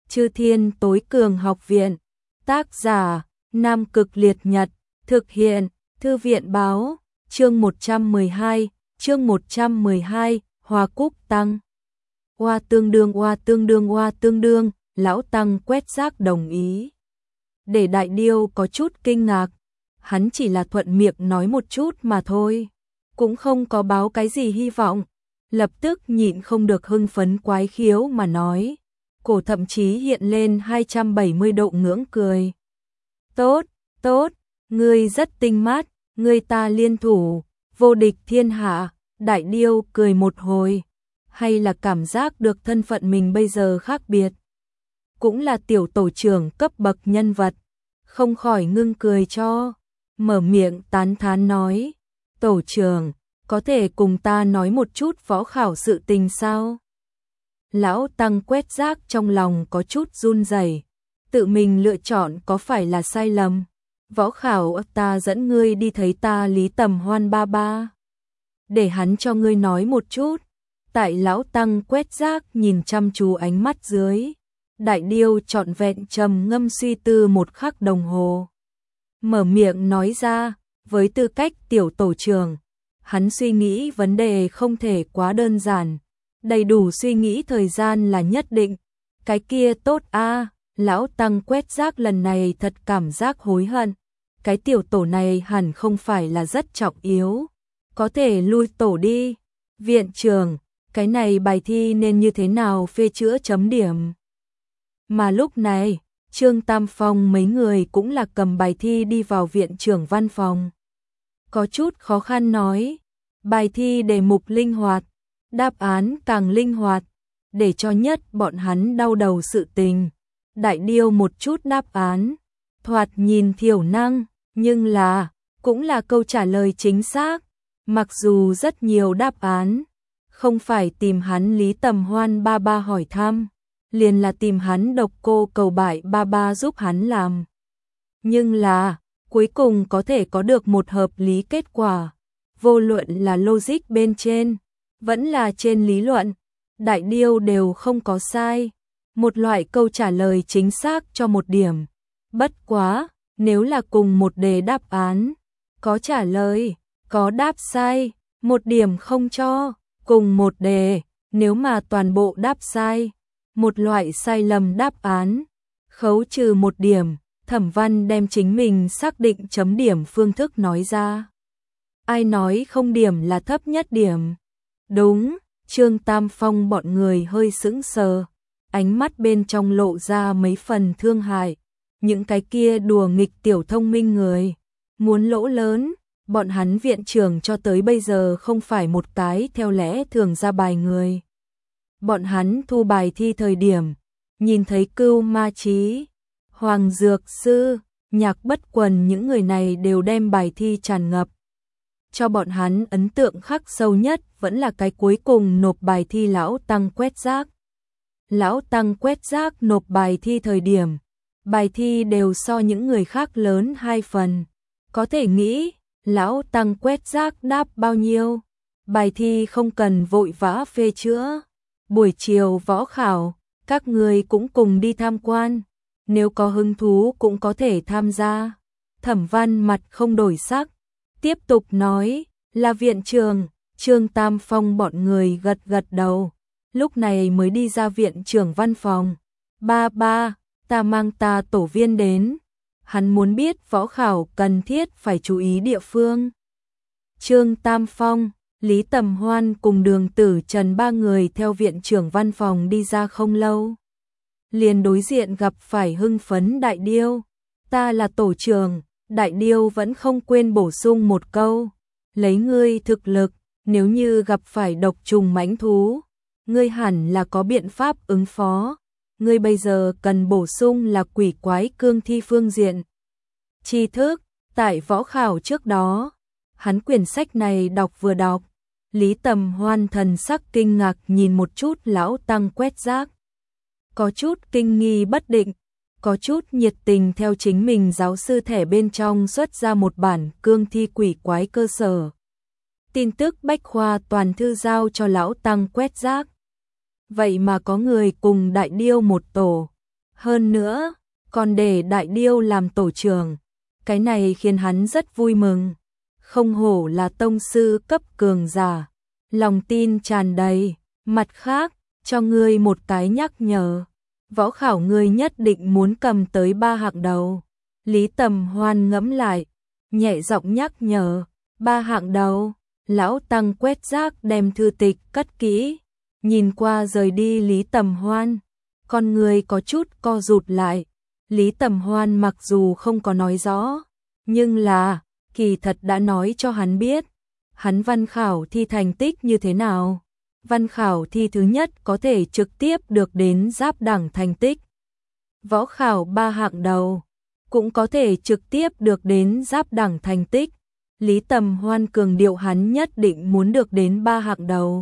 Chư Thiên Tối Cường Học Viện. Tác giả: Nam Cực Liệt Nhật. Thực hiện: Thư viện báo. Chương 112, Hoa Cúc Tăng. Oa tương đương, lão tăng quét rác đồng ý. Để Đại Điêu có chút kinh ngạc, hắn chỉ là thuận miệng nói một chút mà thôi, cũng không có báo cái gì hy vọng, lập tức nhịn không được hưng phấn quái khiếu mà nói, cổ thậm chí hiện lên 270 độ ngưỡng cười. Tốt, tốt, ngươi rất tinh mắt, ngươi ta liên thủ, vô địch thiên hạ. Đại Điêu cười một hồi, hay là cảm giác được thân phận mình bây giờ khác biệt. Cũng là tiểu tổ trưởng cấp bậc nhân vật, không khỏi ngưng cười cho, mở miệng tán thán nói, tổ trưởng, có thể cùng ta nói một chút võ khảo sự tình sao? Lão tăng quét rác trong lòng có chút run rẩy, tự mình lựa chọn có phải là sai lầm? Võ khảo ta dẫn ngươi đi thấy ta Lý Tầm Hoan ba ba. Để hắn cho ngươi nói một chút. Tại lão tăng quét rác nhìn chăm chú ánh mắt dưới, Đại Điêu trọn vẹn trầm ngâm suy tư một khắc đồng hồ. Mở miệng nói ra, với tư cách tiểu tổ trưởng, hắn suy nghĩ vấn đề không thể quá đơn giản, đầy đủ suy nghĩ thời gian là nhất định. Cái kia tốt a, lão tăng quét rác lần này thật cảm giác hối hận. Cái tiểu tổ này hẳn không phải là rất trọng yếu, có thể lui tổ đi. Viện trưởng, cái này bài thi nên như thế nào phê chữa chấm điểm? Mà lúc này, Trương Tam Phong mấy người cũng là cầm bài thi đi vào viện trưởng văn phòng. Có chút khó khăn nói, bài thi đề mục linh hoạt, đáp án càng linh hoạt, để cho nhất bọn hắn đau đầu sự tình. Đại Điêu một chút đáp án, thoạt nhìn thiểu năng, nhưng cũng là câu trả lời chính xác, mặc dù rất nhiều đáp án. Không phải tìm hắn Lý Tầm Hoan ba ba hỏi thăm, liền là tìm hắn Độc Cô Cầu Bại ba ba giúp hắn làm. Nhưng cuối cùng có thể có được một hợp lý kết quả, vô luận là logic bên trên, vẫn là trên lý luận, Đại Điêu đều không có sai. Một loại câu trả lời chính xác cho một điểm. Bất quá, nếu là cùng một đề đáp án, có trả lời, có đáp sai, một điểm không cho. Cùng một đề, nếu mà toàn bộ đáp sai, một loại sai lầm đáp án, khấu trừ một điểm. Thẩm Văn đem chính mình xác định chấm điểm phương thức nói ra. Ai nói không điểm là thấp nhất điểm? Đúng, Trương Tam Phong bọn người hơi sững sờ, ánh mắt bên trong lộ ra mấy phần thương hại. Những cái kia đùa nghịch tiểu thông minh người, muốn lỗ lớn. Bọn hắn viện trưởng cho tới bây giờ không phải một cái theo lẽ thường ra bài người. Bọn hắn thu bài thi thời điểm, nhìn thấy Cưu Ma Chí, Hoàng Dược Sư, Nhạc Bất Quần, những người này đều đem bài thi tràn ngập. Cho bọn hắn ấn tượng khắc sâu nhất vẫn là cái cuối cùng nộp bài thi lão tăng quét rác. Lão tăng quét rác nộp bài thi thời điểm, bài thi đều so những người khác lớn 2 phần. Có thể nghĩ, lão tăng quét rác đáp bao nhiêu? Bài thi không cần vội vã phê chữa. Buổi chiều võ khảo, các người cũng cùng đi tham quan. Nếu có hứng thú cũng có thể tham gia. Thẩm Văn mặt không đổi sắc, tiếp tục nói, là viện trưởng. Trương Tam Phong bọn người gật gật đầu, lúc này mới đi ra viện trưởng văn phòng. Ba ba, ta mang ta tổ viên đến. Hắn muốn biết võ khảo cần thiết phải chú ý địa phương. Trương Tam Phong, Lý Tầm Hoan cùng Đường Tử Trần ba người theo viện trưởng văn phòng đi ra không lâu. Liền đối diện gặp phải hưng phấn Đại Điêu. Ta là tổ trưởng. Đại Điêu vẫn không quên bổ sung một câu. Lấy ngươi thực lực, nếu như gặp phải độc trùng mãnh thú, ngươi hẳn là có biện pháp ứng phó. Ngươi bây giờ cần bổ sung là quỷ quái cương thi phương diện tri thức. Tại võ khảo trước đó, hắn quyển sách này đọc vừa đọc, Lý Tầm Hoan thần sắc kinh ngạc nhìn một chút lão tăng quét rác. Có chút kinh nghi bất định, có chút nhiệt tình theo chính mình giáo sư thẻ bên trong xuất ra một bản cương thi quỷ quái cơ sở. Tin tức bách khoa toàn thư giao cho lão tăng quét rác. Vậy mà có người cùng Đại Điêu một tổ, Hơn nữa, còn để Đại Điêu làm tổ trưởng. Cái này khiến hắn rất vui mừng. Không hổ là tông sư cấp cường giả. Lòng tin tràn đầy. Mặt khác, cho ngươi một cái nhắc nhở. Võ khảo ngươi nhất định muốn cầm tới 3 hạng đầu. Lý Tầm Hoan ngẫm lại, nhẹ giọng nhắc nhở. 3 hạng đầu. Lão Tăng quét rác đem thư tịch cất kỹ. Nhìn qua rời đi Lý Tầm Hoan. Con người có chút co rụt lại. Lý Tầm Hoan mặc dù không có nói rõ, nhưng là, kỳ thật đã nói cho hắn biết. Hắn văn khảo thi thành tích như thế nào? Văn khảo thi thứ nhất có thể trực tiếp được đến giáp đẳng thành tích. Võ khảo 3 hạng đầu, cũng có thể trực tiếp được đến giáp đẳng thành tích. Lý Tầm Hoan cường điệu hắn nhất định muốn được đến 3 hạng đầu.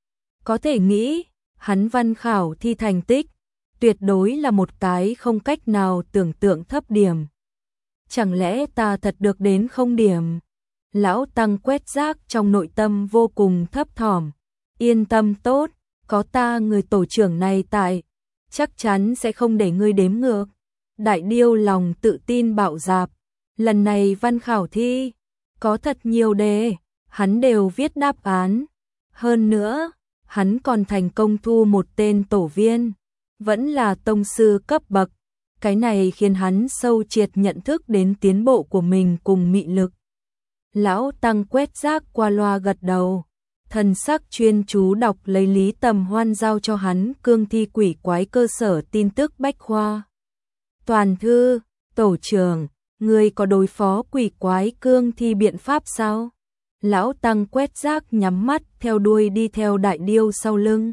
Có thể nghĩ, hắn văn khảo thi thành tích, tuyệt đối là một cái không cách nào tưởng tượng thấp điểm. Chẳng lẽ ta thật được đến 0 điểm? Lão Tăng quét rác trong nội tâm vô cùng thấp thỏm. Yên tâm tốt, có ta người tổ trưởng này tại, chắc chắn sẽ không để ngươi đếm ngược. Đại Điêu lòng tự tin bạo dạp. Lần này văn khảo thi, có thật nhiều đề, hắn đều viết đáp án. Hơn nữa, hắn còn thành công thu một tên tổ viên, vẫn là tông sư cấp bậc. Cái này khiến hắn sâu triệt nhận thức đến tiến bộ của mình cùng mị lực. Lão Tăng quét rác qua loa gật đầu, thần sắc chuyên chú đọc lấy Lý Tầm Hoan giao cho hắn cương thi quỷ quái cơ sở tin tức bách khoa. Toàn thư, tổ trưởng, người có đối phó quỷ quái cương thi biện pháp sao? Lão Tăng quét rác nhắm mắt theo đuôi đi theo Đại Điêu sau lưng.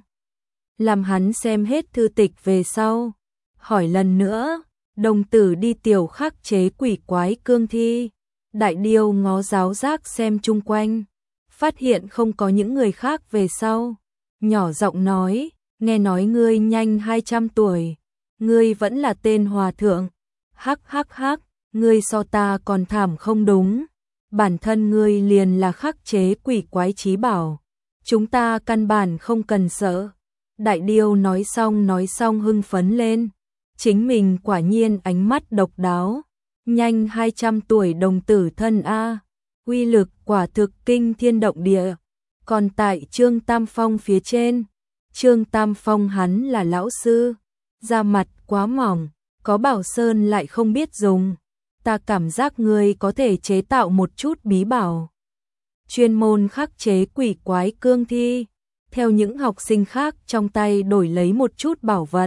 Làm hắn xem hết thư tịch về sau. Hỏi lần nữa, đồng tử đi tiểu khắc chế quỷ quái cương thi. Đại Điêu ngó giáo giác xem chung quanh, phát hiện không có những người khác về sau. Nhỏ giọng nói, nghe nói ngươi nhanh 200 tuổi, ngươi vẫn là tên hòa thượng. Hắc hắc hắc, ngươi so ta còn thảm không đúng. Bản thân ngươi liền là khắc chế quỷ quái chí bảo. Chúng ta căn bản không cần sợ. Đại Điêu nói xong hưng phấn lên. Chính mình quả nhiên ánh mắt độc đáo. Nhanh 200 tuổi đồng tử thân A. Uy lực quả thực kinh thiên động địa. Còn tại Trương Tam Phong phía trên. Trương Tam Phong hắn là lão sư. Da mặt quá mỏng. Có bảo sơn lại không biết dùng. Ta cảm giác ngươi có thể chế tạo một chút bí bảo. Chuyên môn khắc chế quỷ quái cương thi. Theo những học sinh khác trong tay đổi lấy một chút bảo vật.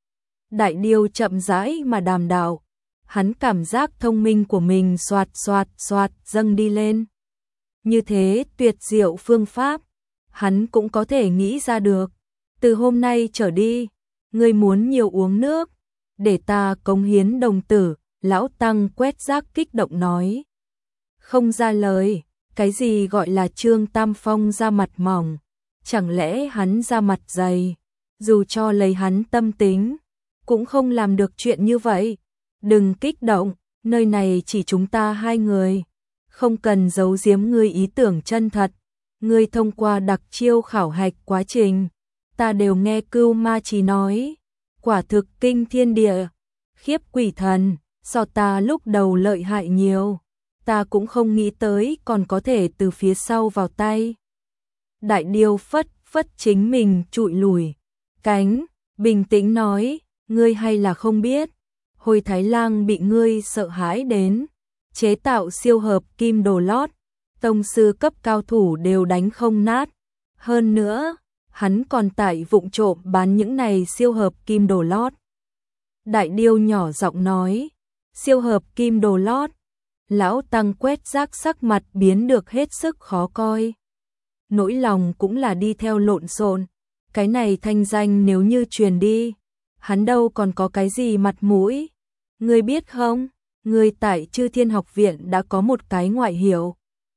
Đại Điêu chậm rãi mà đàm đạo. Hắn cảm giác thông minh của mình xoạt dâng đi lên. Như thế tuyệt diệu phương pháp, hắn cũng có thể nghĩ ra được. Từ hôm nay trở đi, ngươi muốn nhiều uống nước, để ta cống hiến đồng tử. Lão Tăng quét rác kích động nói. Không ra lời, cái gì gọi là Trương Tam Phong da mặt mỏng, chẳng lẽ hắn da mặt dày, dù cho lấy hắn tâm tính, cũng không làm được chuyện như vậy. Đừng kích động, nơi này chỉ chúng ta 2 người, không cần giấu giếm ngươi ý tưởng chân thật. Ngươi thông qua đặc chiêu khảo hạch quá trình, ta đều nghe Cưu Ma Chí nói, quả thực kinh thiên địa, khiếp quỷ thần. So ta lúc đầu lợi hại nhiều, ta cũng không nghĩ tới còn có thể từ phía sau vào tay. Đại Điêu phất chính mình trụi lùi cánh, bình tĩnh nói, ngươi hay là không biết, hồi Thái Lang bị ngươi sợ hãi đến, chế tạo siêu hợp kim đồ lót, tông sư cấp cao thủ đều đánh không nát. Hơn nữa, hắn còn tại vụng trộm bán những này siêu hợp kim đồ lót. Đại Điêu nhỏ giọng nói, siêu hợp kim đồ lót. Lão Tăng quét rác sắc mặt biến được hết sức khó coi. Nỗi lòng cũng là đi theo lộn xộn. Cái này thanh danh nếu như truyền đi, hắn đâu còn có cái gì mặt mũi. Ngươi biết không, ngươi tại Chư Thiên Học Viện đã có một cái ngoại hiệu.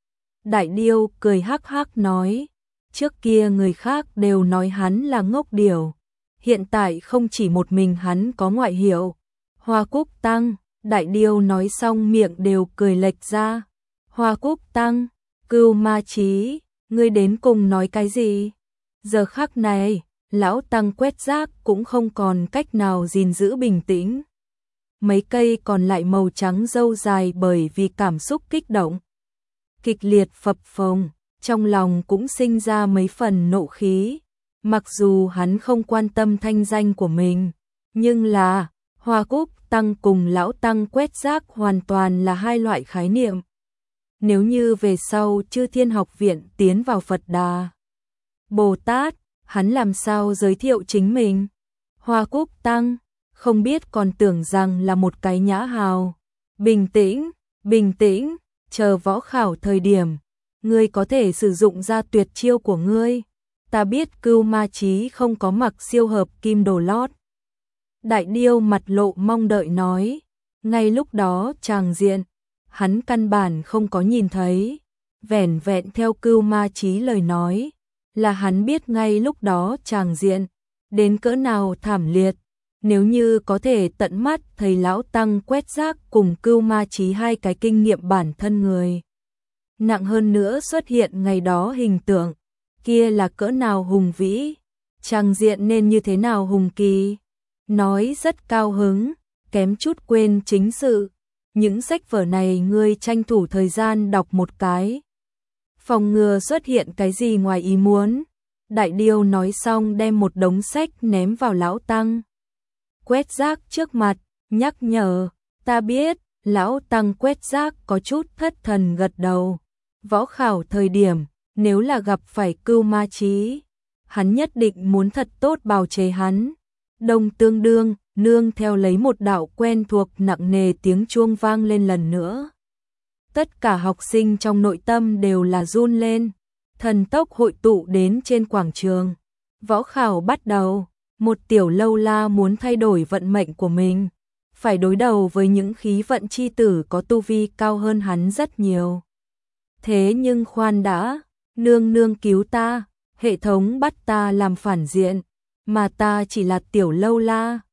Đại Điêu cười hắc hắc nói, trước kia người khác đều nói hắn là ngốc điểu. Hiện tại không chỉ một mình hắn có ngoại hiệu, Hoa Cúc Tăng. Đại Điêu nói xong miệng đều cười lệch ra. Hoa Cúc Tăng, Cưu Ma Chí, ngươi đến cùng nói cái gì? Giờ khắc này, lão tăng quét rác cũng không còn cách nào gìn giữ bình tĩnh. Mấy cây còn lại màu trắng râu dài bởi vì cảm xúc kích động, kịch liệt phập phồng, trong lòng cũng sinh ra mấy phần nộ khí. Mặc dù hắn không quan tâm thanh danh của mình, nhưng là Hoa Cúc tăng cùng lão tăng quét rác hoàn toàn là hai loại khái niệm. Nếu như về sau Chư Thiên Học Viện tiến vào Phật Đà Bồ Tát, hắn làm sao giới thiệu chính mình? Hoa Cúc tăng, không biết còn tưởng rằng là một cái nhã hào. Bình tĩnh, chờ võ khảo thời điểm, ngươi có thể sử dụng ra tuyệt chiêu của ngươi. Ta biết Cưu Ma Chí không có mặc siêu hợp kim đồ lót. Đại Điêu mặt lộ mong đợi nói, ngay lúc đó tràng diện, hắn căn bản không có nhìn thấy, vẻn vẹn theo Cưu Ma Chí lời nói, là hắn biết ngay lúc đó tràng diện, đến cỡ nào thảm liệt. Nếu như có thể tận mắt thấy lão tăng quét rác cùng Cưu Ma Chí hai cái kinh nghiệm bản thân người nặng hơn nữa xuất hiện ngày đó hình tượng, kia là cỡ nào hùng vĩ, tràng diện nên như thế nào hùng kỳ. Nói rất cao hứng, kém chút quên chính sự. Những sách vở này ngươi tranh thủ thời gian đọc một cái, phòng ngừa xuất hiện cái gì ngoài ý muốn. Đại Điêu nói xong đem một đống sách ném vào lão tăng quét rác trước mặt, nhắc nhở, ta biết. Lão tăng quét rác có chút thất thần gật đầu. Võ khảo thời điểm, nếu là gặp phải Cưu Ma Chí, hắn nhất định muốn thật tốt bào chế hắn. Đông tương đương, nương theo lấy một đạo quen thuộc nặng nề tiếng chuông vang lên lần nữa. Tất cả học sinh trong nội tâm đều là run lên, thần tốc hội tụ đến trên quảng trường. Võ khảo bắt đầu, một tiểu lâu la muốn thay đổi vận mệnh của mình, phải đối đầu với những khí vận chi tử có tu vi cao hơn hắn rất nhiều. Thế nhưng khoan đã, nương nương cứu ta, hệ thống bắt ta làm phản diện, mà ta chỉ là tiểu lâu la.